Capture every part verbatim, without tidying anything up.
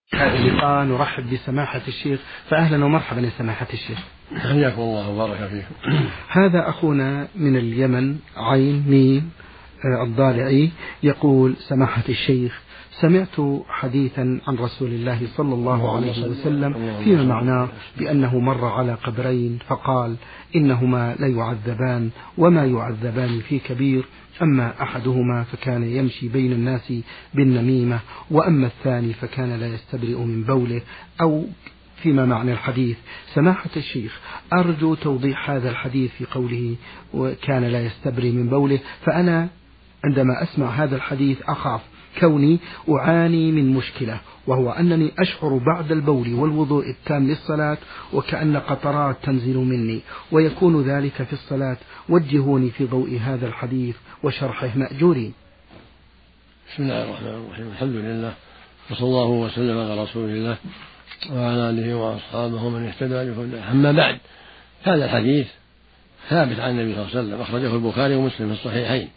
هذا اللقاء نرحب بسماحة الشيخ، فأهلا ومرحبا يا سماحة الشيخ. حياكم الله وبارك فيكم. هذا أخونا من اليمن عين ميم الضالعي يقول: سماحة الشيخ، سمعت حديثا عن رسول الله صلى الله عليه وسلم فيما معناه بأنه مر على قبرين فقال: إنهما ليعذبان وما يعذبان في كبير، أما أحدهما فكان يمشي بين الناس بالنميمة، وأما الثاني فكان لا يستبرئ من بوله، أو فيما معنى الحديث. سماحة الشيخ، أرجو توضيح هذا الحديث في قوله وكان لا يستبرئ من بوله، فأنا عندما أسمع هذا الحديث أخاف كوني أعاني من مشكلة، وهو أنني أشعر بعد البول والوضوء التام للصلاة وكأن قطرات تنزل مني، ويكون ذلك في الصلاة. وجهوني في ضوء هذا الحديث وشرحه مأجورين. بسم الله الرحمن الرحيم، الحمد لله، وصلى الله وسلم على رسول الله وعلى آله وأصحابه ومن اهتدى بهداه. أما بعد، هذا الحديث ثابت عن النبي صلى الله عليه وسلم، أخرجه البخاري ومسلم في الصحيحين.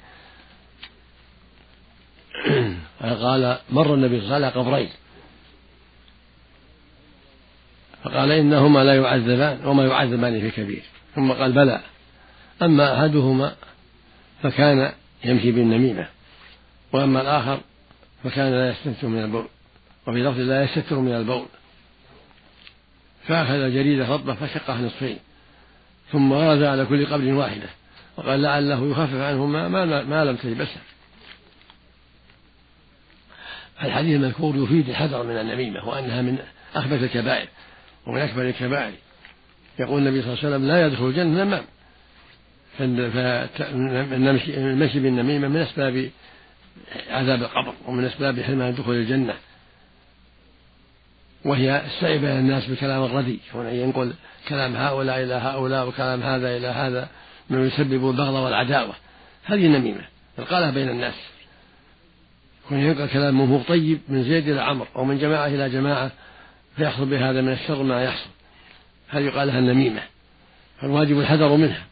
قال: مر النبي صلى الله عليه وسلم على قبرين فقال: إنهما لا يعذبان وما يعذبان في كبير، ثم قال: بلى، أما أحدهما فكان يمشي بالنميمة، وأما الآخر فكان لا يستتر من البول، وفي لفظ لا يستتر من البول. فأخذ جريدة رطبة فشقها نصفين، ثم غرز على كل قبر واحدة، وقال لعله يخفف عنهما ما, ما لم تلبسه. الحديث المذكور يفيد الحذر من النميمة، وأنها من أخبث الكبائر ومن أكبر الكبائر. يقول النبي صلى الله عليه وسلم: لا يدخل الجنة نمام. فالمشي بالنميمة من أسباب عذاب القبر ومن أسباب حرمان دخول الجنة، وهي السعي بين الناس بالكلام الردي، ينقل كلام هؤلاء إلى هؤلاء وكلام هذا إلى هذا من يسبب البغض والعداوة. هذه النميمة القالة بين الناس، ينقل كلامه طيب من زيد إلى عمرو أو من جماعة إلى جماعة، فيحصل بهذا من الشر ما يحصل. هذه يقال لها النميمة، فالواجب الحذر منها.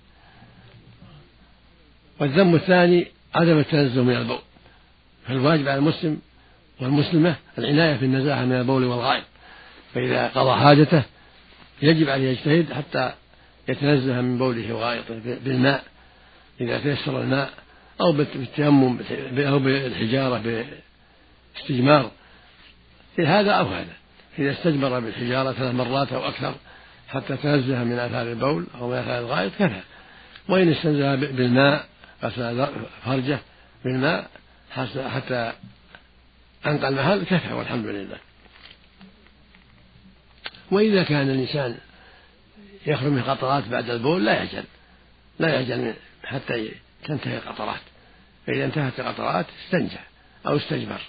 والذنب الثاني عدم التنزه من البول، فالواجب على المسلم والمسلمة العناية في النزاهة من البول والغائط، فإذا قضى حاجته يجب عليه يجتهد حتى يتنزه من بوله وغائطه بالماء إذا تيسر الماء، أو بالتيمم أو بالحجارة باستجمار، في هذا أو هذا. إذا استجمر بالحجارة ثلاث مرات أو أكثر حتى تنزه من آثار البول أو من آثار الغائط كفى. وإن استنزه بالماء غسل فرجه بالماء حتى أنقى المحل كفى، والحمد لله. وإذا كان الإنسان يخرج من قطرات بعد البول لا يعجل لا يعجل حتى تنتهي القطرات، فإذا انتهت القطرات استنجى أو استجمر.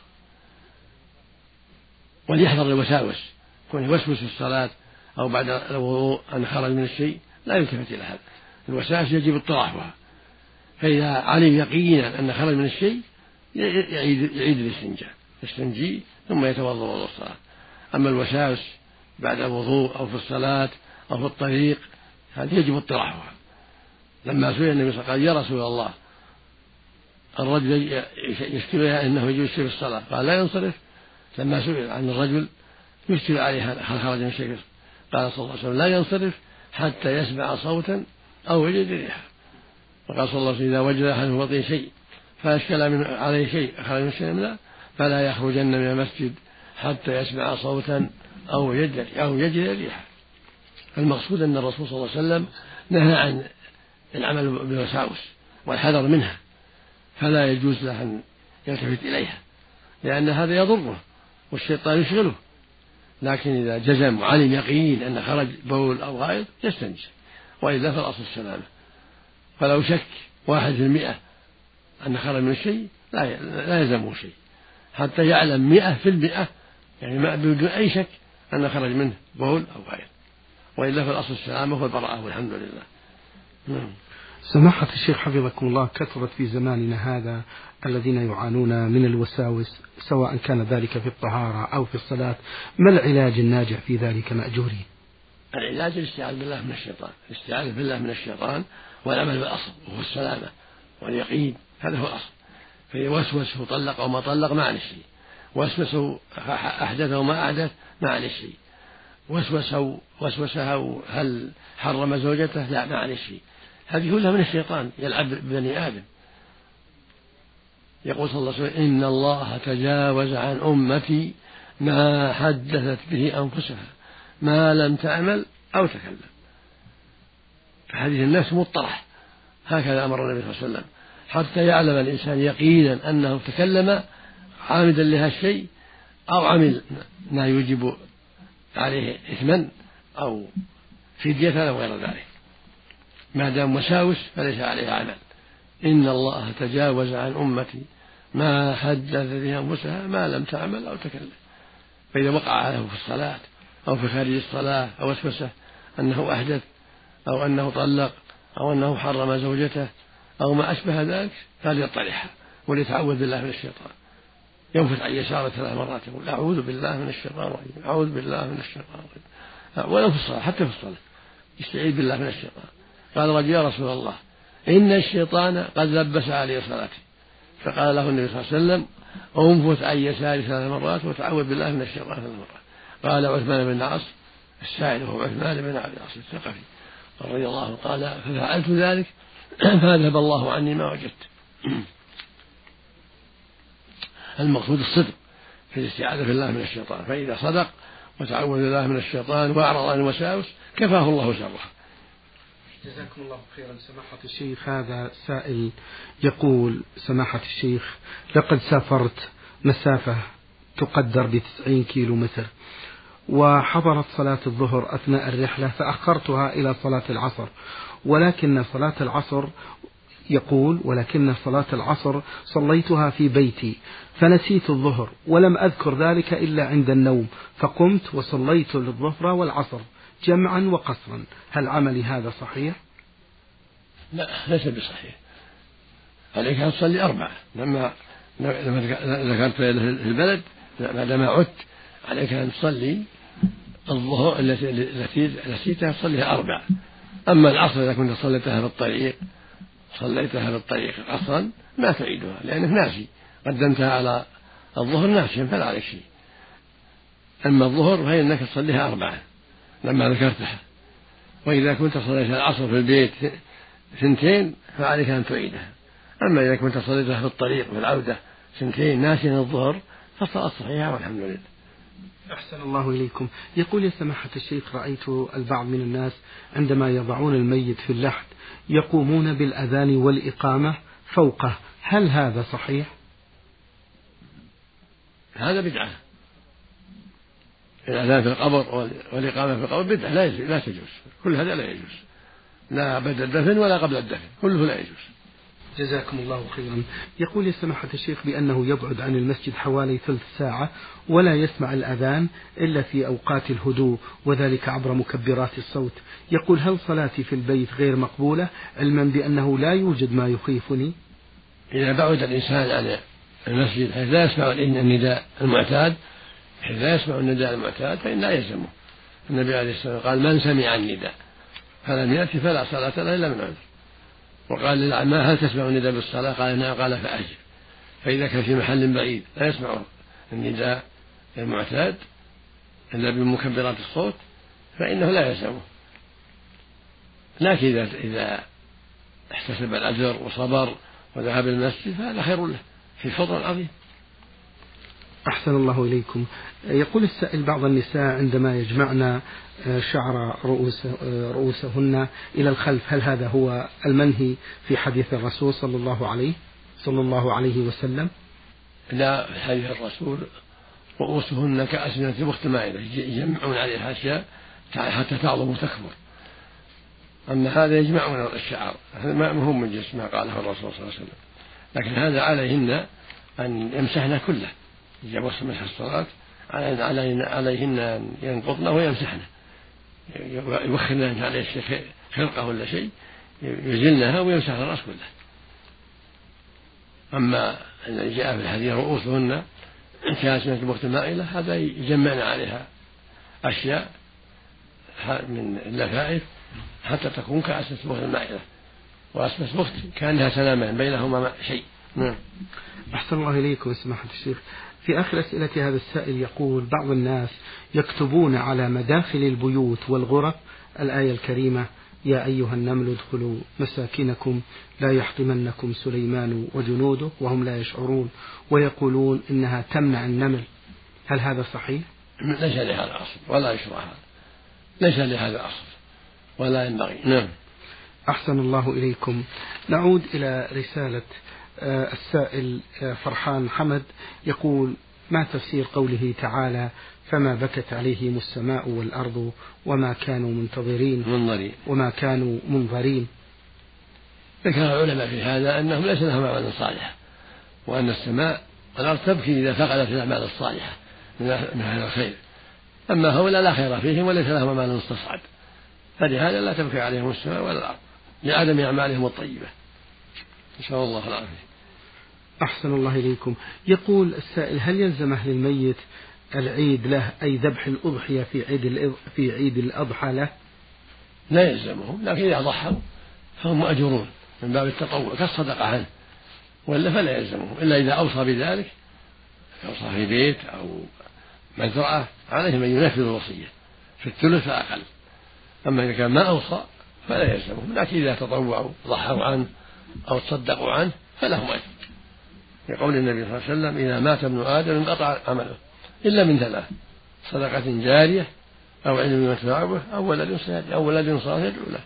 وليحذر الوساوس، يكون يوسوس في الصلاة أو بعد الوضوء أن خرج من الشيء لا يلتفت إلى هذا. الوساوس يجب اطراحها، فإذا علم يقينا أن خرج من الشيء يعيد, يعيد الاستنجاء، يستنجي ثم يتوضأ وضوء الصلاة. أما الوساوس بعد الوضوء أو في الصلاة أو في الطريق هذه يجب اطراحها. لما سئل النبي صلى الله عليه وسلم: يا رسول الله، الرجل يشكل أنه يجوز في الصلاة، قال: لا ينصرف. لما سئل عن الرجل يشكل عليه هل خرج من شيء، قال صلى الله عليه وسلم: لا ينصرف حتى يسمع صوتا أو يجد ريحا. وقال صلى الله عليه وسلم: إذا وجد أحد بطن شيء فأشكل من عليه شيء خرج من شيء لا فلا يخرجن من المسجد حتى يسمع صوتا أو يجد أو يجد ريحا. المقصود أن الرسول صلى الله عليه وسلم نهى عن العمل بالوساوس والحذر منها، فلا يجوز له أن يلتفت إليها، لأن هذا يضره والشيطان يشغله. لكن إذا جزم وعلم يقين أن خرج بول أو غائط يستنجي، وإلا فالأصل السلامة. فلو شك واحد في المئة أن خرج من الشيء لا يلزمه شيء حتى يعلم مئة في المئة، يعني ما بدون أي شك أن خرج منه بول أو غائط، وإلا فالأصل السلامة والبراءة والحمد لله. نعم. سماحة الشيخ حفظكم الله، كثرت في زماننا هذا الذين يعانون من الوساوس سواء كان ذلك في الطهارة أو في الصلاة، ما العلاج الناجع في ذلك مأجورين؟ العلاج الاستعاذة بالله من الشيطان، الاستعاذة بالله من الشيطان والعمل بالأصل وهو السلامة واليقين، هذا هو الأصل. فيوسوس وطلق أو ما طلق معنى الشيء، وسوسوا أحدثوا ما أحدث ما عليه شيء، وسوسوا وسوسها هل حرم زوجته لا ما عليه شيء. هذه كلها من الشيطان يلعب ببني آدم. يقول صلى الله عليه وسلم إن الله تجاوز عن أمتي ما حدثت به أنفسها ما لم تعمل أو تكلم. فهذه النفس مطرح، هكذا أمر النبي صلى الله عليه وسلم، حتى يعلم الإنسان يقينا أنه تكلم عامدا لها الشيء أو عمل ما يوجب عليه إثما أو فدية أو غير ذلك. ما دام وساوس فليس عليه عمل. إن الله تجاوز عن أمتي ما حدث به أنفسها ما لم تعمل أو تكلم. فإذا وقع له في الصلاة أو في خارج الصلاة أو وسوسه أنه أحدث أو أنه طلق أو أنه حرم زوجته أو ما أشبه ذلك فليطرحها وليتعوذ بالله من الشيطان. ينفث عن يساره ثلاث مرات يقول أعوذ بالله من الشيطان الرجيم أعوذ بالله من الشيطان الرجيم، ولو في الصلاة حتى في الصلاة يستعيذ بالله من الشيطان. قال رجل يا رسول الله إن الشيطان قد لبس علي صلاتي، فقال له النبي صلى الله عليه وسلم انفث عن يساره ثلاث مرات وتعوذ بالله من الشيطان ثلاث مرات. قال عثمان بن العاص السائل هو عثمان بن عبد العاص الثقفي رضي الله عنه قال ففعلت ذلك فأذهب الله عني ما وجدت. المقصود الصدق في الاستعاذة بالله من الشيطان، فإذا صدق وتعوذ بالله من الشيطان وأعرض عن الوساوس كفاه الله شرها. جزاكم الله خيرا سماحة الشيخ. هذا سائل يقول سماحة الشيخ لقد سافرت مسافة تقدر بتسعين كيلو متر وحضرت صلاة الظهر أثناء الرحلة فأخرتها إلى صلاة العصر، ولكن صلاة العصر يقول ولكن صلاة العصر صليتها في بيتي فنسيت الظهر ولم أذكر ذلك إلا عند النوم فقمت وصليت الظهر والعصر جمعا وقصرا، هل عملي هذا صحيح؟ لا ليس بصحيح. عليك أن تصلي أربعة لما لما ذكرت في البلد بعدما عدت عليك أن تصلي الظهر التي نسيتها تصليها أربعة. أما العصر إذا كنت صليتها في الطريق صليتها في الطريق عصرا ما تعيدها لأنك ناسي، قدمتها على الظهر ناسيا فلا عليك شيء. أما الظهر فإنك تصليها أربعة لما ذكرتها، وإذا كنت صليت العصر في البيت سنتين فعليك أن تعيدها. أما إذا كنت صليتها في الطريق في العودة سنتين ناسيا الظهر فالصلاة صحيحة والحمد لله. أحسن الله إليكم. يقول يا سماحة الشيخ رأيت البعض من الناس عندما يضعون الميت في اللحد يقومون بالأذان والإقامة فوقه، هل هذا صحيح؟ هذا بدعة. الأذان في القبر والإقامة في القبر بدعة لا لا تجوز، كل هذا لا يجوز، لا بعد الدفن ولا قبل الدفن، كله لا يجوز. جزاكم الله خيرا. يقول يا سماحة الشيخ بأنه يبعد عن المسجد حوالي ثلث ساعة ولا يسمع الأذان إلا في أوقات الهدوء وذلك عبر مكبرات الصوت. يقول هل صلاتي في البيت غير مقبولة علما بأنه لا يوجد ما يخيفني؟ إذا بعد الإنسان عن المسجد حيث لا يسمع النداء المعتاد حيث لا يسمع النداء المعتاد فإن لا يلزمه. النبي عليه الصلاة والسلام قال من سمع النداء فلم يأتي فلا صلاة له إلا من عذر. وقال للأعمى هل تسمع النداء بالصلاة؟ قال نعم. قال فأجب. فإذا كان في محل بعيد لا يسمع النداء المعتاد إلا بمكبرات الصوت فإنه لا يلزمه. لكن إذا إذا احتسب الأجر وصبر وذهب المسجد فهذا خير له في فضل عظيم. أحسن الله إليكم. يقول السائل بعض النساء عندما يجمعن شعر رؤوس رؤوسهن إلى الخلف هل هذا هو المنهي في حديث الرسول صلى الله عليه صلى الله عليه وسلم؟ لا، في حديث الرسول رؤوسهن كأسنمة البخت مائلة يجمعون عليها أشياء حتى تعظم وتكبر. أما هذا يجمعون الشعر هذا ما هو من جنس ما قاله الرسول صلى الله عليه وسلم، لكن هذا عليهن أن يمسحن كله. إذا وصل مسح الصلاة عليهن أن ينقضن ويمسحن، يوخرن عليه الشيء خرقة ولا شيء يزلنها ويمسحن الرأس كله. أما الذي جاء في الحديث رؤوسهن كأسنمة البخت مائلة هذا يجمعن عليها أشياء من اللفائف حتى تكون كأسنمة البخت المائلة، وأسنمة البخت كأنها سلامان بينهما شيء. نعم. أحسن الله إليكم سماحة الشيخ. في آخر أسئلة هذا السائل يقول: بعض الناس يكتبون على مداخل البيوت والغرف الآية الكريمة: يا أيها النمل ادخلوا مساكنكم لا يحطمنكم سليمان وجنوده وهم لا يشعرون، ويقولون إنها تمنع النمل، هل هذا صحيح؟ ليس لهذا أصل ولا يشرع هذا، ليس لهذا أصل ولا ينبغي. نعم. أحسن الله إليكم. نعود إلى رسالة السائل فرحان حمد، يقول: ما تفسير قوله تعالى: فما بكت عليهم السماء والأرض وما كانوا منتظرين منظرين وما كانوا منظرين؟ ذكر العلماء في هذا أنهم ليس لهم أعمال صالحة، وأن السماء والأرض تبكي إذا فقدت الأعمال الصالحة من هذا الخير، أما هؤلاء لا خير فيهم وليس لهم أعمال استصعد، فلهذا لا تبكي عليهم السماء ولا الأرض لعدم أعمالهم الطيبة، نسأل الله العافية. أحسن الله إليكم. يقول السائل: هل يلزم أهل الميت العيد له، أي ذبح الأضحية في عيد في عيد الأضحى له؟ لا يلزمهم، لكن إذا ضحوا فهم مأجورون من باب التطوع كالصدقة عنه، وإلا فلا يلزمهم إلا إذا أوصى بذلك، أوصى في بيت أو مزرعة عليهم أن ينفذ الوصية في الثلث فأقل، أما إذا كان ما أوصى فلا يلزمهم، لكن إذا تطوعوا ضحوا عنه أو تصدقوا عنه فلهم أجر، يقول النبي صلى الله عليه وسلم: إذا مات ابن آدم انقطع عمله إلا من ثلاث: صدقة جارية أو علم ينتفع به أو ولد صالح أو ولد صالح يدعو له.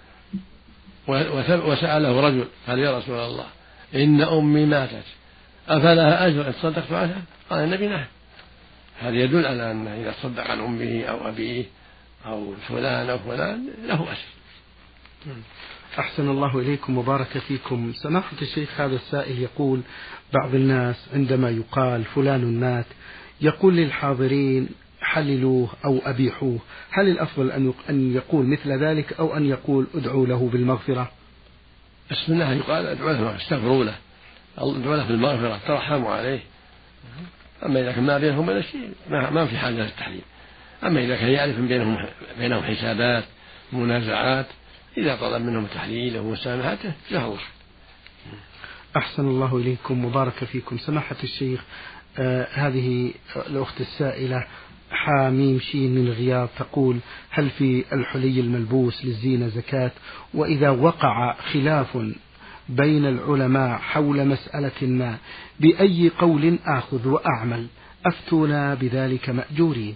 وسأله رجل: قال: يا رسول الله، إن أمي ماتت أفلها أجر إن تصدقت عنها؟ قال النبي: نعم. هذا يدل على أن إذا تصدق عن أمه أو أبيه أو فلان أو فلان له أجر. أحسن الله إليكم وبارك فيكم. سماحة الشيخ، هذا السائل يقول: بعض الناس عندما يقال فلان مات يقول للحاضرين حللوه أو أبيحوه، هل الأفضل أن يقول مثل ذلك أو أن يقول ادعوا له بالمغفرة؟ السنة يقال ادعوا له، استغفروا له، ادعوا له بالمغفرة، ترحموا عليه. أما إذا كان ما بينهم ولا شيء ما في حاجة للتحليل. أما إذا كان يعرف بينهم بينهم حسابات منازعات، إذا طلب منهم تحليله ومسامحته له وقت. أحسن الله إليكم وبارك فيكم. سماحة الشيخ، آه هذه الأخت السائلة حاميم شين من الغياب تقول: هل في الحلي الملبوس للزينة زكاة؟ وإذا وقع خلاف بين العلماء حول مسألة ما بأي قول آخذ وأعمل؟ أفتونا بذلك مأجورين.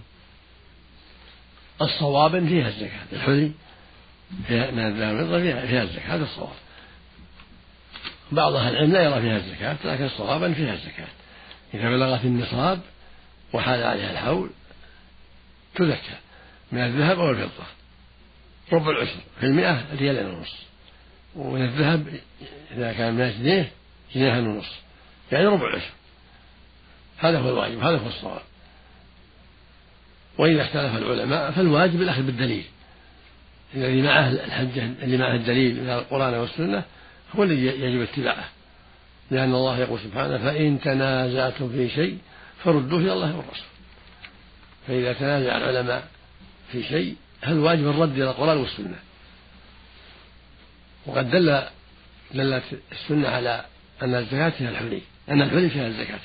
الصواب فيها الزكاة، الحلي فيها من الذهب والفضة فيها الزكاة، هذا الصواب. بعض أهل العلم لا يرى فيها الزكاة، لكن الصواب فيها الزكاة. إذا بلغت النصاب وحال عليها الحول تزكى من الذهب أو الفضة، ربع العشر في المئة ريال ونص، ومن الذهب إذا كان من جنيه جنيه ونص، يعني ربع العشر. هذا هو الواجب، هذا هو الصواب. وإذا اختلف العلماء فالواجب الأخذ بالدليل، الذي معه الحجة اللي معه الدليل من القرآن والسنة هو الذي يجب اتباعه، لأن الله يقول سبحانه: فإن تنازعتم في شيء فردوه إلى الله والرسول. فإذا تنازع العلماء في شيء هل واجب الرد إلى القرآن والسنة. وقد دل دلت السنة على أن الزكاة فيها الحلي، أن الحلي فيها الزكاة.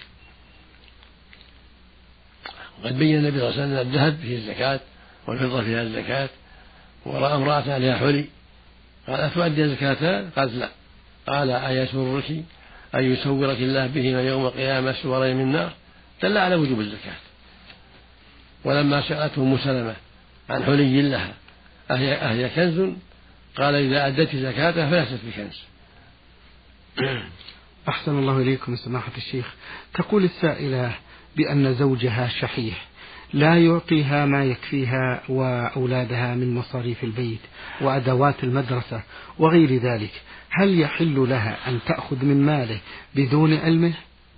وقد بين النبي صلى الله عليه وسلم أن الذهب فيه الزكاة والفضة فيها الزكاة، ورأى امرأة عليها حلي قال: أتؤدي زكاتها؟ قالت: لا. قال: أيسرك أن يسورك الله بهما يوم القيامة سورين من النار؟ دل على وجوب الزكاة. ولما سألته أم سلمة عن حلي لها أهي, أهي كنز؟ قال: إذا أدت زكاتها فليست بكنز. أحسن الله إليكم سماحة الشيخ. تقول السائلة بأن زوجها شحيح لا يعطيها ما يكفيها وأولادها من مصاريف البيت وأدوات المدرسة وغير ذلك، هل يحل لها أن تأخذ من ماله بدون علمه؟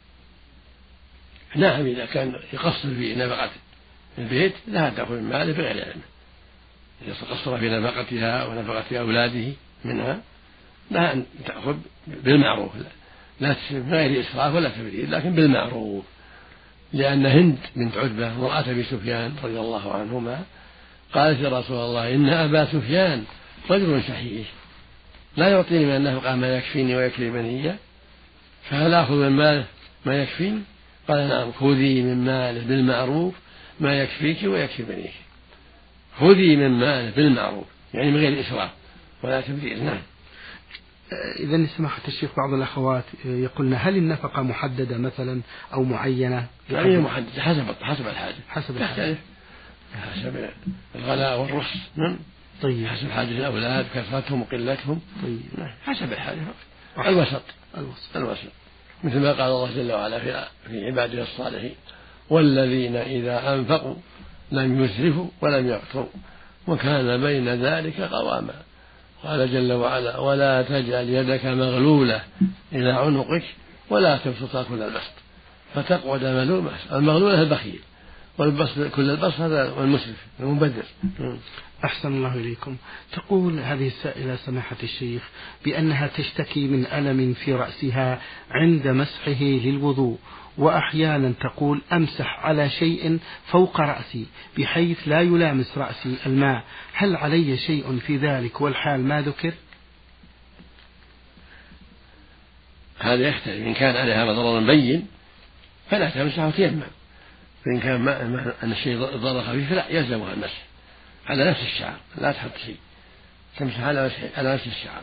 نعم، إذا كان يقصر في نفقة البيت لا تأخذ من ماله بغير علمه. إذا قصر في نفقتها ونفقة أولاده منها لا أن تأخذ بالمعروف، لا بغير إسراف ولا تبذير، لكن بالمعروف. لأن هند بنت عتبة امرأة أبي سفيان رضي الله عنهما قالت: يا رسول الله، إن أبا سفيان رجل شحيح لا يعطيني من النفقة ما يكفيني ويكفي بني، فهل آخذ من ماله ما يكفيني قال نعم خذي من ماله بالمعروف ما يكفيك ويكفي بنيك. خذي من ماله بالمعروف يعني من غير إسراف ولا تبذير. نعم. إذا سماحة الشيخ بعض الأخوات يقولن هل النفقة محددة مثلا أو معينة؟ يعني محددة حسب حسب الحاجة حسب الحاجة حسب الغلاء والرخص. نعم. طيب. حسب حاجة الأولاد كثرتهم وقلتهم. طيب. حسب الحاجة. الوسط. الوسط. الوسط مثل ما قال الله جل وعلا في في عباده الصالحين والذين إذا أنفقوا لم يسرفوا ولم يقتروا وكان بين ذلك قواما. قال جل وعلا ولا تجعل يدك مغلولة إلى عنقك ولا تبسطها كل البسط فتقعد ملوما. المغلولة البخيل والبسط كل البسط هذا المسرف المبذر. أحسن الله إليكم. تقول هذه السائلة سماحة الشيخ بأنها تشتكي من ألم في رأسها عند مسحه للوضوء، وأحيانا تقول أمسح على شيء فوق رأسي بحيث لا يلامس رأسي الماء، هل علي شيء في ذلك والحال ما ذكر؟ هذا يختلف. إن كان عليها ضرر بين فلا تمسح وتيمم، فإن كان ما أن الشيء ضرر خفيف لا يلزمها المسح على نفس الشعر، لا تحط شيء، تمسح على على نفس الشعر.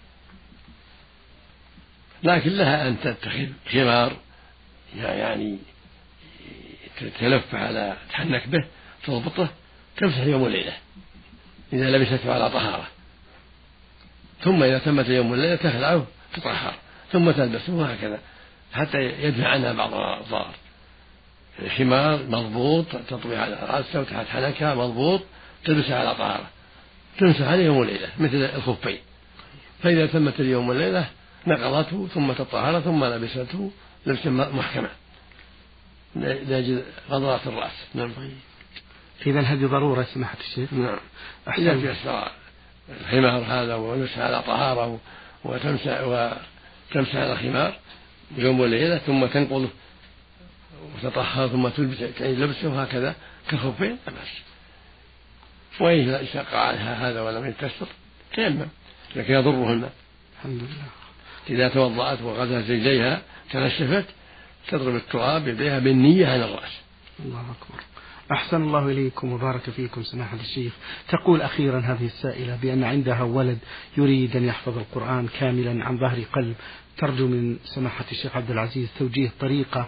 لكن لها أن تتخذ خمار يعني تلف على تحنك به تضبطه تمسح يوم وليلة إذا لبسته على طهارة، ثم إذا تمت يوم وليلة تخلعه تطهر ثم تلبسه وهكذا حتى يدفع عنها بعض الضرر. الخمار مضبوط تطوي على رأسه وتحت حنكها مضبوط تلبسه على طهارة تمسح عليه يوم وليلة مثل الخفين، فإذا تمت اليوم والليلة نقضته ثم تطهر ثم لبسته لبسا محكمة لأجل غضرات الرأس. نعم. إذا هذه ضرورة سماحة الشيخ. نعم. إذا تيسر الخمار هذا ولبس على طهارة وتمسح وتمسح على الخمار يوم وليلة ثم تنقضه وتطهر ثم تلبس تعيد لبسه وهكذا كالخفين لا بأس. وإذا شق عنها هذا ولم يتكسر تيمم لكن يضره الماء. الحمد لله. إذا توضأت وغسلت رجليها تنشفت تضرب التراب يديها بالنية على الرأس. الله أكبر. أحسن الله إليكم وبارك فيكم سماحة الشيخ. تقول أخيرا هذه السائلة بأن عندها ولد يريد أن يحفظ القرآن كاملا عن ظهر قلب، ترجو من سماحة الشيخ عبد العزيز توجيه طريقة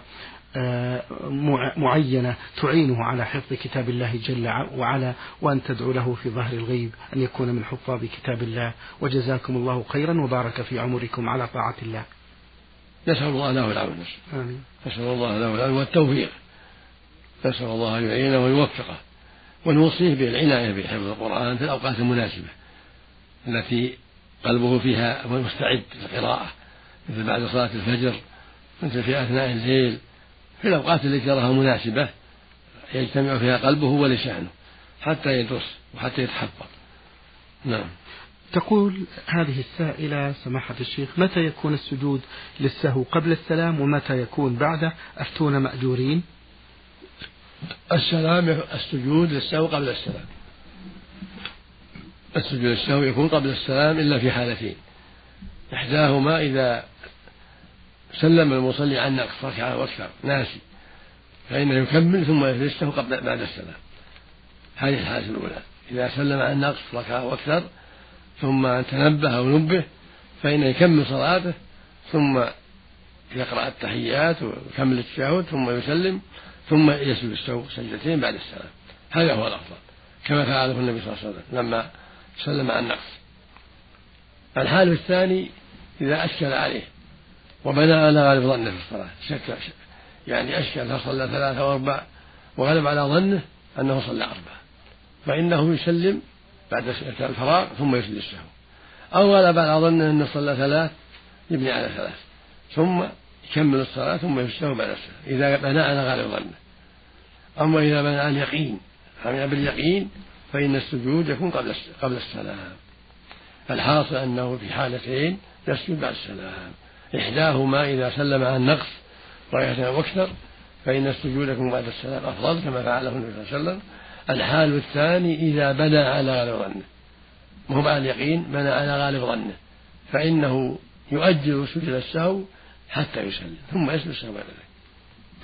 معينة تعينه على حفظ كتاب الله جل وعلا، وأن تدعو له في ظهر الغيب أن يكون من حفاظ كتاب الله، وجزاكم الله خيرا وبارك في عمركم على طاعة الله. نسأل الله له العون. آمين. نسأل الله له العون والتوفيق، نسأل الله أن يعينه ويوفقه، ونوصيه بالعناية بحفظ القرآن في الأوقات المناسبة التي قلبه فيها مستعد للقراءة، مثل بعد صلاة الفجر، مثل في أثناء الليل، في الأوقات التي تراها مناسبة يجتمع فيها قلبه ولسانه حتى يدرس وحتى يتحفظ. نعم. تقول هذه السائلة سماحة الشيخ متى يكون السجود للسهو قبل السلام ومتى يكون بعده؟ أفتون مأجورين. السلام السجود للسهو قبل السلام، السجود للسهو يكون قبل السلام إلا في حالتين، إحداهما إذا سلم المصلي عن نقص ركعة واكثر ناسي فإنه يكمل ثم يجلسه قبل بعد السلام. هذه الحالة الأولى، إذا سلم عن نقص ركعة واكثر ثم تنبه أو نبه فإنه يكمل صلاته ثم يقرأ التحيات ويكمل التشهد ثم يسلم ثم يسجد السهو سجدتين بعد السلام. هذا هو الأفضل كما فعله النبي صلى الله عليه وسلم لما سلم عن نقص. الحال الثاني إذا أشكل عليه وبنى على غالب ظنه في الصلاة، شك يعني أشكل فصلى ثلاثة وأربع وغلب على ظنه أنه صلى أربعة، فإنه يسلم بعد الفراغ ثم يسجد السهو، أو غلب على ظنه أنه صلى ثلاث يبني على ثلاث ثم يكمل الصلاة ثم يسجد بعد السهو إذا بنى على غالب ظنه. أما إذا بنى على اليقين عمل باليقين فإن السجود يكون قبل قبل السلام. الحاصل أنه في حالتين يسجد بعد السلام، إحداهما إذا سلم عن نقص ركعتين واكثر فإن السجود يكون بعد السلام أفضل كما فعله النبي صلى الله عليه وسلم. الحال الثاني إذا بنى على غالب ظنه، وهو مع اليقين بنى على غالب ظنه، فإنه يؤجل سجود السهو حتى يسلم ثم يسجد السهو بعد ذلك.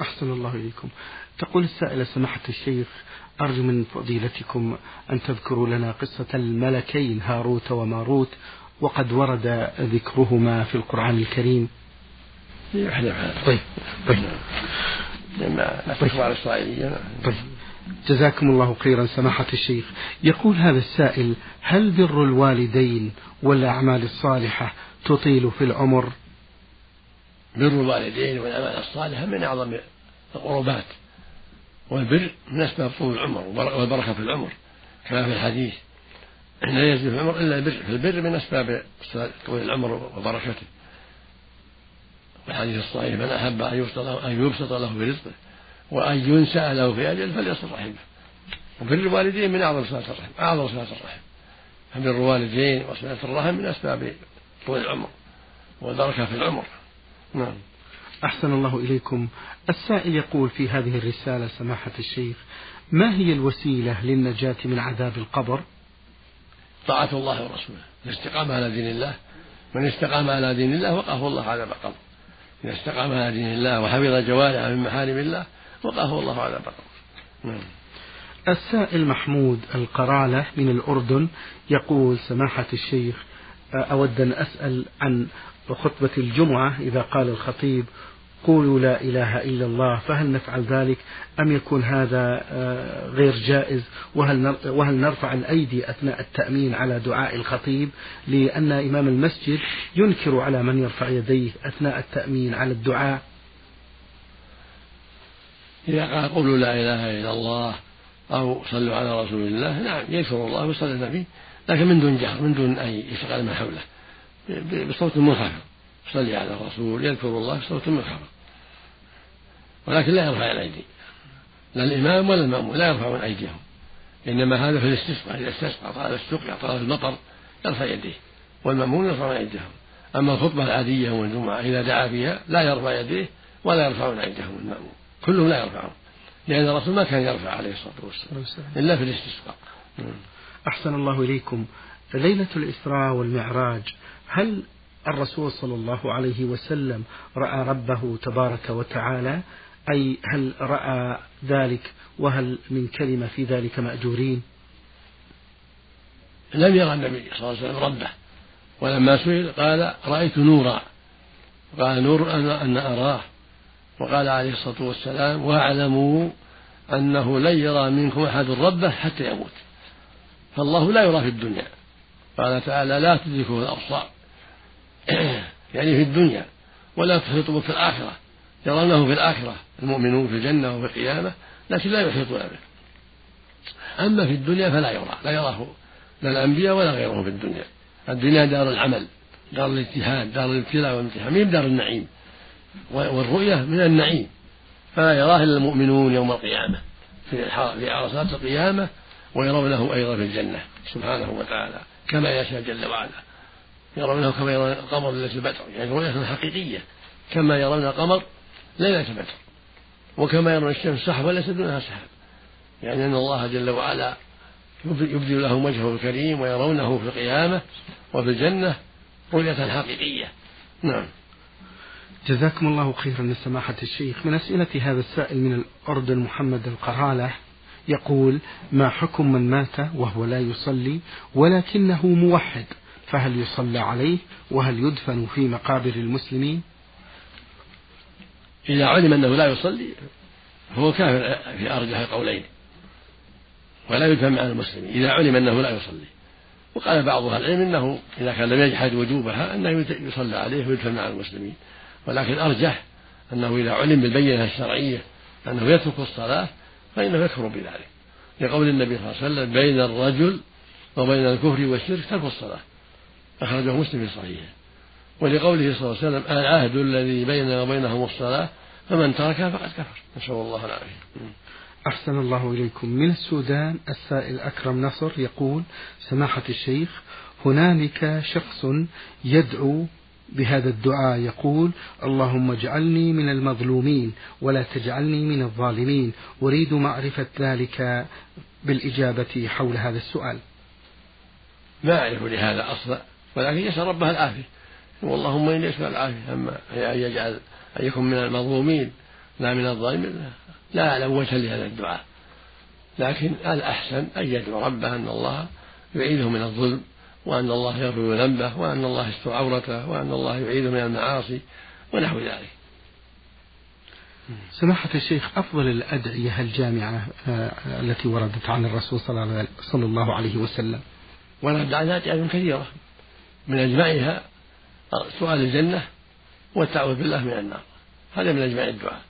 أحسن الله إليكم. تقول السائلة: سماحة الشيخ، أرجو من فضيلتكم أن تذكروا لنا قصة الملكين هاروت وماروت، وقد ورد ذكرهما في القرآن الكريم. طيب طيب لما نتكلم على الإسرائيلية. طيب جزاكم الله خيرا سماحة الشيخ. يقول هذا السائل: هل بر الوالدين والأعمال الصالحة تطيل في العمر؟ بر الوالدين والأعمال الصالحة من أعظم القربات، والبر من أسباب طول العمر والبركة في العمر، كما في الحديث: لا يزيد في العمر إلا البر. فالبر من أسباب طول العمر وبركته. والحديث الصحيح: من أحب أن يبسط له في رزقه وأن ينسأ له في أجله فليصل رحمه. وبر الوالدين من أعظم صلة الرحم، أعظم صلة الرحم. فبر الوالدين وصلة الرحم من أسباب طول العمر والبركة في العمر. نعم. أحسن الله إليكم. السائل يقول في هذه الرسالة: سماحة الشيخ، ما هي الوسيلة للنجاة من عذاب القبر؟ طاعة الله ورسوله، الاستقامة على دين الله. من استقام على دين الله وقاه الله عذاب القبر. إذا استقام على دين الله وحفظ جوارحه من محارم الله وقاه الله عذاب القبر. نعم. السائل محمود القرالة من الأردن يقول: سماحة الشيخ، أود أن أسأل عن خطبة الجمعة إذا قال الخطيب: قولوا لا إله إلا الله، فهل نفعل ذلك أم يكون هذا غير جائز؟ وهل وهل نرفع الأيدي أثناء التأمين على دعاء الخطيب؟ لأن إمام المسجد ينكر على من يرفع يديه أثناء التأمين على الدعاء. إذا قال قولوا لا إله إلا الله أو صلوا على رسول الله، نعم يذكر الله ويصلي النبي، لكن من دون جهر، من دون أن يشغل من حوله، بصوت منخفض. صلي على الرسول، يذكر الله بصوت منخفض، ولكن لا يرفع الأيدي، لا الإمام ولا المأمون لا يرفعون أيديهم، إنما هذا في الاستسقاء. إذا استسقى طال السقيا طال المطر يرفع يديه، والمأمون يرفعون أيديهم. أما الخطبة العادية يوم الجمعة إذا دعا فيها لا يرفع يديه ولا يرفعون أيديهم المأمون، كلهم لا يرفعون، لأن الرسول ما كان يرفع عليه الصلاة والسلام إلا في الاستسقاء. أحسن الله إليكم. ليلة الإسراء والمعراج، هل الرسول صلى الله عليه وسلم رأى ربه تبارك وتعالى؟ أي هل رأى ذلك؟ وهل من كلمة في ذلك مأجورين؟ لم يرى النبي صلى الله عليه وسلم ربه، ولما سئل قال: رأيت نورا، قال: نور أن أراه. وقال عليه الصلاة والسلام: واعلموا أنه لن يرى منكم أحد ربه حتى يموت. فالله لا يرى في الدنيا، قال تعالى: لا تدركه الأبصار، يعني في الدنيا، ولا تحيط به في الآخرة. يرونه في الآخرة المؤمنون في الجنة وفي القيامة، لكن لا يحيطون به. أما في الدنيا فلا يرى، لا يراه لا الأنبياء ولا غيرهم في الدنيا. الدنيا دار العمل، دار الاجتهاد، دار الابتلاء والامتحان، من دار النعيم، والرؤية من النعيم، فلا يراه إلا المؤمنون يوم القيامة في عرصات القيامة، ويرونه أيضا في الجنة سبحانه وتعالى كما يشاء جل وعلا. يرونه كما يرون القمر ليلة البدر، يعني رؤية حقيقية، كما يرون القمر ليلة البدر، وكما يرون الشمس سحبا ليس دونها سحاب، يعني أن الله جل وعلا يبدي لهم وجهه الكريم ويرونه في القيامة وفي الجنة رؤية حقيقية. نعم. جزاكم الله خيرا يا سماحة الشيخ. من أسئلة هذا السائل من الأردن محمد القرالة يقول: ما حكم من مات وهو لا يصلي ولكنه موحد، فهل يصلى عليه وهل يدفن في مقابر المسلمين؟ إذا علم أنه لا يصلي فهو كافر في أرجح القولين، ولا يدفن مع المسلمين إذا علم أنه لا يصلي. وقال بعض أهل العلم إنه إذا كان لم يجحد وجوبها أنه يصلى عليه ويدفن مع المسلمين، ولكن أرجح أنه إذا علم بالبينة الشرعية أنه يترك الصلاة فإنه يكفر بذلك، لقول النبي صلى الله عليه وسلم: بين الرجل وبين الكفر والشرك ترك الصلاة، أخرجه مسلم في صحيحه. ولقوله صلى الله عليه وسلم: العهد الذي بيننا وبينهم الصلاة فمن تركها فقد كفر. نسأل الله العافية. أحسن الله إليكم. من السودان السائل أكرم نصر يقول: سماحة الشيخ، هنالك شخص يدعو بهذا الدعاء يقول: اللهم اجعلني من المظلومين ولا تجعلني من الظالمين، أريد معرفة ذلك بالإجابة حول هذا السؤال. ما أعرف لهذا أصلا، ولكن يسأل ربها العافية، واللهم إني أسأل العافية. أما أن يجعل أن يكون من المظلومين لا من الظالمين لا أعلم وجها لهذا الدعاء، لكن الأحسن أن يدعو ربه أن الله يعيده من الظلم، وأن الله يغفر ذنبه، وأن الله يستر عورته، وأن الله يعيده من المعاصي ونحو ذلك. سماحة الشيخ، أفضل الأدعية الجامعة التي وردت عن الرسول صلى الله عليه وسلم؟ ورد عن أدعية كثيرة، من أجمعها سؤال الجنة والتعوذ بالله من النار، هذا من أجمع الدعاء.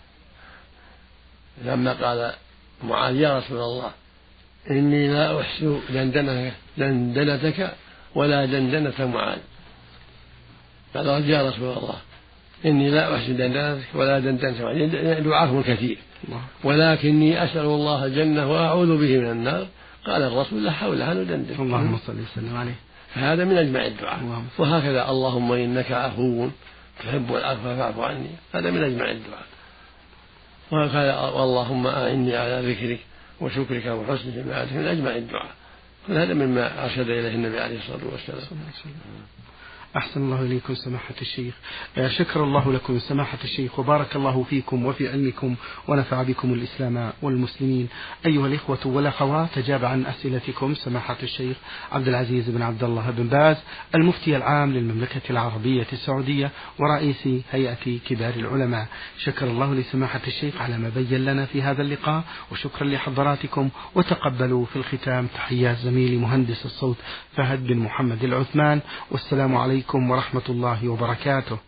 لما قال معاذ يا رسول الله إني لا أحسن دندنتك ولا دندنة معاذ، قال يا رسول الله إني لا أحسن دندنتك ولا دندنة معاذ، دعاءهم كثير، ولكني أسأل الله الجنة وأعوذ به من النار، قال الرسول لا حول ولا ندندن. اللهم صل وسلم عليه. فهذا من أجمع الدعاء. وهكذا اللهم إنك عفو تحب العفو فاعف عني، هذا من أجمع الدعاء. وهكذا واللهم أعني على ذكرك وشكرك وحسن عبادتك، من أجمع الدعاء. هذا مما أرشد إليه النبي عليه الصلاة والسلام. أحسن الله إليكم سماحة الشيخ، شكر الله لكم سماحة الشيخ، وبارك الله فيكم وفي علمكم، ونفع بكم الإسلام والمسلمين. أيها الإخوة والأخوات، تجاب عن أسئلتكم سماحة الشيخ عبد العزيز بن عبد الله بن باز، المفتي العام للمملكة العربية السعودية ورئيس هيئة كبار العلماء. شكر الله لسماحة الشيخ على ما بين لنا في هذا اللقاء، وشكرا لحضراتكم. وتقبلوا في الختام تحيات زميلي مهندس الصوت فهد بن محمد العثمان، والسلام عليكم ورحمة الله وبركاته.